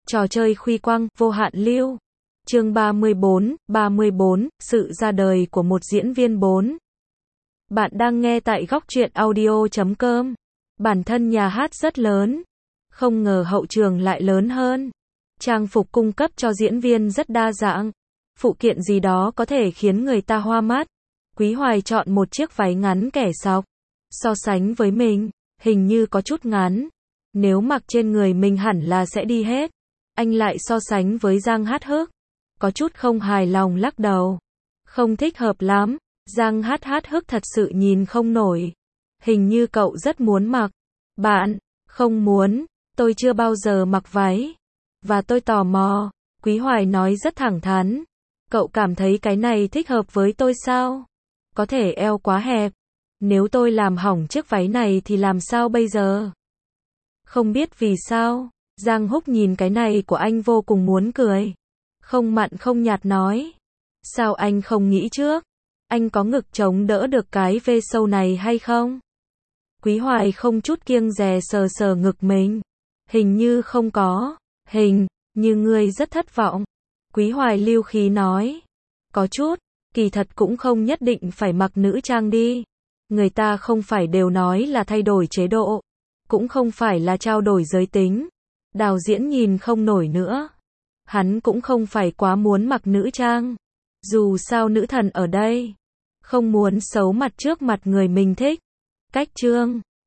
Trò chơi khuy quăng, vô hạn lưu. Chương 34, sự ra đời của một diễn viên 4. Bạn đang nghe tại góc truyện audio.com. Bản thân nhà hát rất lớn, không ngờ hậu trường lại lớn hơn. Trang phục cung cấp cho diễn viên rất đa dạng. Phụ kiện gì đó có thể khiến người ta hoa mắt. Quý Hoài chọn một chiếc váy ngắn kẻ sọc. So sánh với mình, hình như có chút ngắn. Nếu mặc trên người mình hẳn là sẽ đi hết. Anh lại so sánh với Giang Hát Hức. Có chút không hài lòng lắc đầu. Không thích hợp lắm. Giang Hát Hức thật sự nhìn không nổi. Hình như cậu rất muốn mặc. Bạn, không muốn. Tôi chưa bao giờ mặc váy. Và tôi tò mò. Quý Hoài nói rất thẳng thắn. Cậu cảm thấy cái này thích hợp với tôi sao? Có thể eo quá hẹp. Nếu tôi làm hỏng chiếc váy này thì làm sao bây giờ? Không biết vì sao, Giang Húc nhìn cái này của anh vô cùng muốn cười. Không mặn không nhạt nói. Sao anh không nghĩ trước? Anh có ngực chống đỡ được cái V sâu này hay không? Quý Hoài không chút kiêng dè sờ sờ ngực mình. Hình như không có. Hình như ngươi rất thất vọng. Quý Hoài lưu khí nói. Có chút, kỳ thật cũng không nhất định phải mặc nữ trang đi. Người ta không phải đều nói là thay đổi chế độ. Cũng không phải là trao đổi giới tính. Đào Diễn nhìn không nổi nữa. Hắn cũng không phải quá muốn mặc nữ trang. Dù sao nữ thần ở đây. Không muốn xấu mặt trước mặt người mình thích. Cách chương